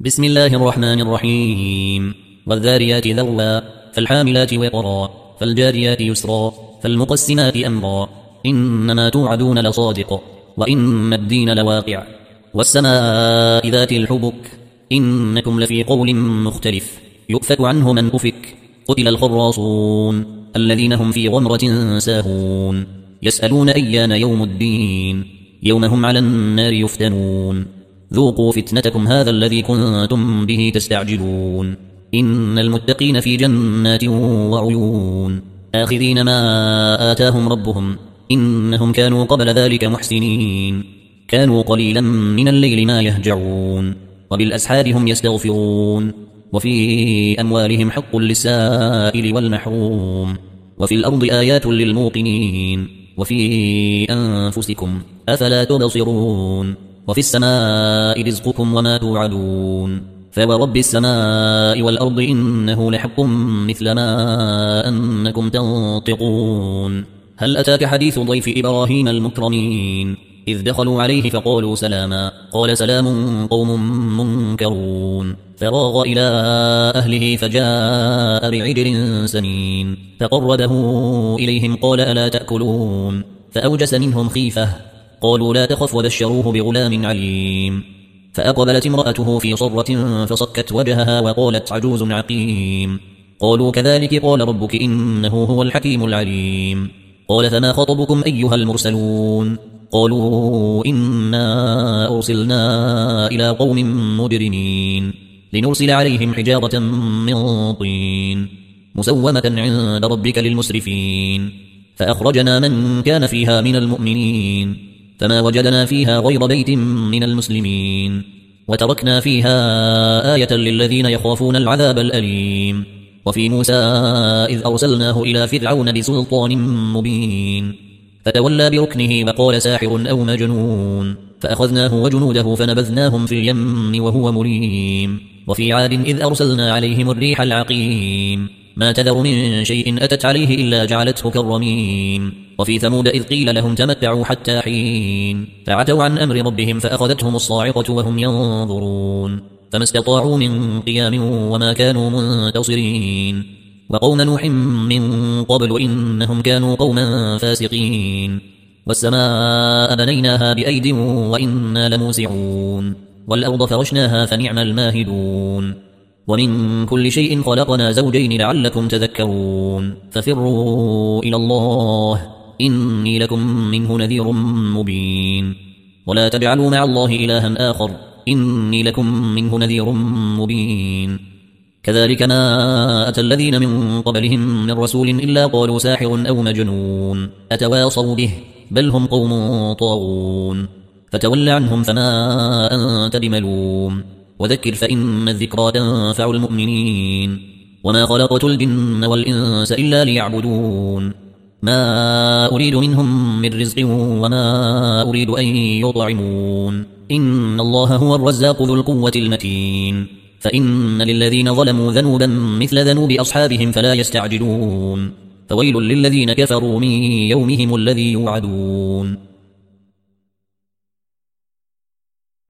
بسم الله الرحمن الرحيم. والذاريات ذروا فالحاملات وقرا فالجاريات يسرا فالمقسمات أمرا إنما توعدون لصادق وإن الدين لواقع والسماء ذات الحبك إنكم لفي قول مختلف يؤفك عنه من أفك قتل الخراصون الذين هم في غمرة ساهون يسألون أيان يوم الدين يوم هم على النار يفتنون ذوقوا فتنتكم هذا الذي كنتم به تستعجلون إن المتقين في جنات وعيون آخذين ما آتاهم ربهم إنهم كانوا قبل ذلك محسنين كانوا قليلا من الليل ما يهجعون وبالأسحار هم يستغفرون وفي أموالهم حق للسائل والمحروم وفي الأرض آيات للموقنين وفي أنفسكم أفلا تبصرون وفي السماء رزقكم وما توعدون فورب السماء والأرض إنه لحق مثل ما أنكم تنطقون هل أتاك حديث ضيف إبراهيم المكرمين إذ دخلوا عليه فقالوا سلاما قال سلام قوم منكرون فراغ إلى أهله فجاء بعجل سمين فقربه إليهم قال ألا تأكلون فأوجس منهم خيفة قالوا لا تخف وبشروه بغلام عليم فأقبلت امرأته في صرة فصكت وجهها وقالت عجوز عقيم قالوا كذلك قال ربك إنه هو الحكيم العليم قال فما خطبكم أيها المرسلون قالوا إنا أرسلنا إلى قوم مجرمين لنرسل عليهم حجارة من طين مسومة عند ربك للمسرفين فأخرجنا من كان فيها من المؤمنين فما وجدنا فيها غير بيت من المسلمين وتركنا فيها آية للذين يخافون العذاب الأليم وفي موسى إذ أرسلناه إلى فرعون بسلطان مبين فتولى بركنه وقال ساحر أو مجنون فأخذناه وجنوده فنبذناهم في اليم وهو مليم وفي عاد إذ أرسلنا عليهم الريح العقيم ما تذر من شيء أتت عليه إلا جعلته كالرميم وفي ثمود إذ قيل لهم تمتعوا حتى حين فعتوا عن أمر ربهم فأخذتهم الصاعقة وهم ينظرون فما استطاعوا من قيام وما كانوا منتصرين وقوم نوح من قبل إنهم كانوا قوما فاسقين والسماء بنيناها بأيد وإنا لموسعون والأرض فرشناها فنعم الماهدون ومن كل شيء خلقنا زوجين لعلكم تذكرون ففروا إلى الله إني لكم منه نذير مبين ولا تجعلوا مع الله إلها آخر إني لكم منه نذير مبين كذلك ما أتى الذين من قبلهم من رسول إلا قالوا ساحر أو مجنون أتواصوا به بل هم قوم طاغون فتول عنهم فما أنت بملوم وذكر فإن الذكرى تنفع المؤمنين وما خلقت الجن والإنس إلا ليعبدون ما أريد منهم من رزق وما أريد أن يطعمون إن الله هو الرزاق ذو القوة المتين فإن للذين ظلموا ذنوبا مثل ذنوب أصحابهم فلا يستعجلون فويل للذين كفروا من يومهم الذي يوعدون